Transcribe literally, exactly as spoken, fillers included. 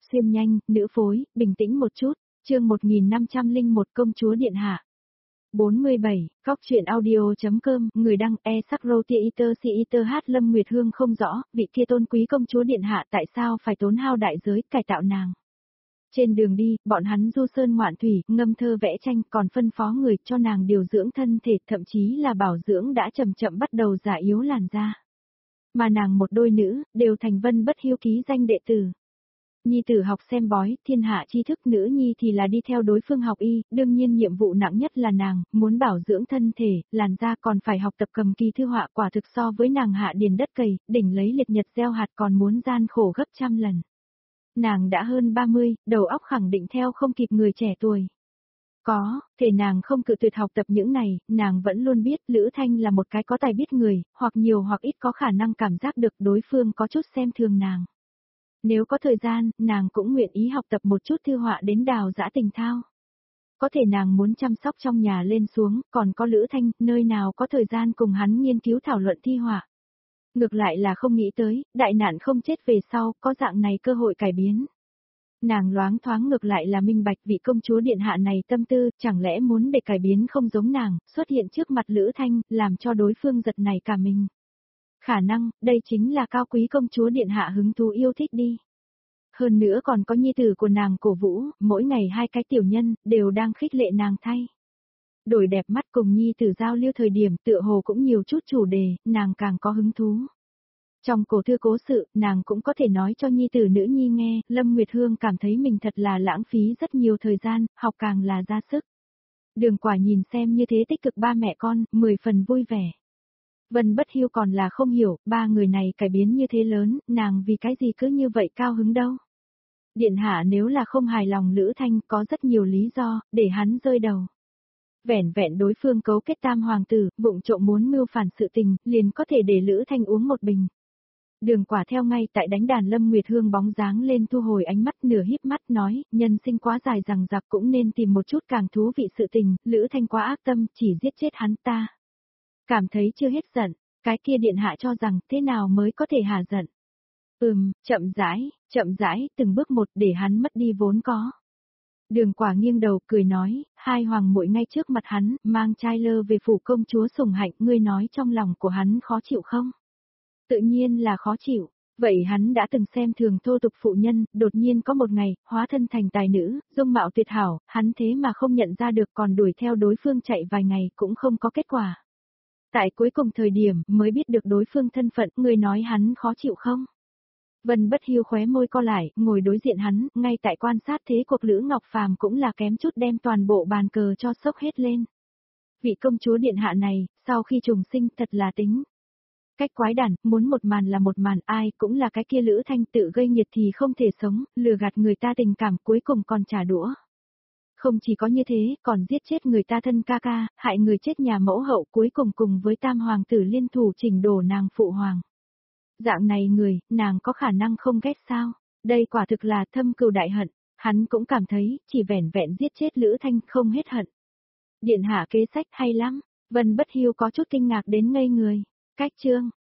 xuyên nhanh, nữ phối, bình tĩnh một chút, chương một nghìn năm trăm lẻ một công chúa điện hạ. bốn mươi bảy, góc truyện audio.com, người đăng e sắc rô tia iter si iter hát Lâm Nguyệt Hương không rõ, vị kia tôn quý công chúa điện hạ tại sao phải tốn hao đại giới cải tạo nàng. Trên đường đi, bọn hắn du sơn ngoạn thủy, ngâm thơ vẽ tranh, còn phân phó người cho nàng điều dưỡng thân thể, thậm chí là bảo dưỡng đã chậm chậm bắt đầu già yếu làn da. Mà nàng một đôi nữ, đều thành Vân Bất Hiếu ký danh đệ tử. Nhi tử học xem bói, thiên hạ tri thức, nữ nhi thì là đi theo đối phương học y, đương nhiên nhiệm vụ nặng nhất là nàng, muốn bảo dưỡng thân thể, làn da còn phải học tập cầm kỳ thư họa, quả thực so với nàng hạ điền đất cày, đỉnh lấy liệt nhật gieo hạt còn muốn gian khổ gấp trăm lần. Nàng đã hơn ba mươi, đầu óc khẳng định theo không kịp người trẻ tuổi. Có, thể nàng không cự tuyệt học tập những này, nàng vẫn luôn biết Lữ Thanh là một cái có tài biết người, hoặc nhiều hoặc ít có khả năng cảm giác được đối phương có chút xem thường nàng. Nếu có thời gian, nàng cũng nguyện ý học tập một chút thư họa đến đào dã tình thao. Có thể nàng muốn chăm sóc trong nhà lên xuống, còn có Lữ Thanh, nơi nào có thời gian cùng hắn nghiên cứu thảo luận thi họa. Ngược lại là không nghĩ tới, đại nạn không chết về sau, có dạng này cơ hội cải biến. Nàng loáng thoáng ngược lại là minh bạch vị công chúa điện hạ này tâm tư, chẳng lẽ muốn để cải biến không giống nàng, xuất hiện trước mặt Lữ Thanh, làm cho đối phương giật này cả mình. Khả năng, đây chính là cao quý công chúa điện hạ hứng thú yêu thích đi. Hơn nữa còn có nhi tử của nàng cổ vũ, mỗi ngày hai cái tiểu nhân, đều đang khích lệ nàng thay. Đổi đẹp mắt cùng nhi tử giao lưu thời điểm tựa hồ cũng nhiều chút chủ đề, nàng càng có hứng thú. Trong cổ thư cố sự, nàng cũng có thể nói cho nhi tử nữ nhi nghe, Lâm Nguyệt Hương cảm thấy mình thật là lãng phí rất nhiều thời gian, học càng là ra sức. Đường Quả nhìn xem như thế tích cực ba mẹ con, mười phần vui vẻ. Vân Bất Hiếu còn là không hiểu, ba người này cải biến như thế lớn, nàng vì cái gì cứ như vậy cao hứng đâu. Điện hạ nếu là không hài lòng Lữ Thanh có rất nhiều lý do, để hắn rơi đầu. Vẻn vẹn đối phương cấu kết tam hoàng tử, vụng trộm muốn mưu phản sự tình, liền có thể để Lữ Thanh uống một bình. Đường Quả theo ngay tại đánh đàn Lâm Nguyệt Hương bóng dáng lên thu hồi ánh mắt nửa híp mắt nói, nhân sinh quá dài rằng giặc cũng nên tìm một chút càng thú vị sự tình, Lữ Thanh quá ác tâm, chỉ giết chết hắn ta. Cảm thấy chưa hết giận, cái kia điện hạ cho rằng thế nào mới có thể hạ giận. Ừm, chậm rãi, chậm rãi, từng bước một để hắn mất đi vốn có. Đường Quả nghiêng đầu cười nói, hai hoàng muội ngay trước mặt hắn, mang trai lơ về phủ công chúa sủng hạnh, ngươi nói trong lòng của hắn khó chịu không? Tự nhiên là khó chịu, vậy hắn đã từng xem thường thô tục phụ nhân, đột nhiên có một ngày, hóa thân thành tài nữ, dung mạo tuyệt hảo, hắn thế mà không nhận ra được còn đuổi theo đối phương chạy vài ngày cũng không có kết quả. Tại cuối cùng thời điểm mới biết được đối phương thân phận, người nói hắn khó chịu không? Vân Bất Hiếu khóe môi co lại, ngồi đối diện hắn, ngay tại quan sát thế cuộc Lữ Ngọc Phàm cũng là kém chút đem toàn bộ bàn cờ cho sốc hết lên. Vị công chúa điện hạ này, sau khi trùng sinh thật là tính. Cách quái đản, muốn một màn là một màn, ai cũng là cái kia Lữ Thanh tự gây nhiệt thì không thể sống, lừa gạt người ta tình cảm cuối cùng còn trả đũa. Không chỉ có như thế, còn giết chết người ta thân ca ca, hại người chết nhà mẫu hậu cuối cùng cùng với tam hoàng tử liên thủ chỉnh đổ nàng phụ hoàng. Dạng này người, nàng có khả năng không ghét sao? Đây quả thực là thâm cừu đại hận, hắn cũng cảm thấy, chỉ vẻn vẹn giết chết Lữ Thanh không hết hận. Điện hạ kế sách hay lắm, Vân Bất Hiếu có chút kinh ngạc đến ngây người. Cách chương,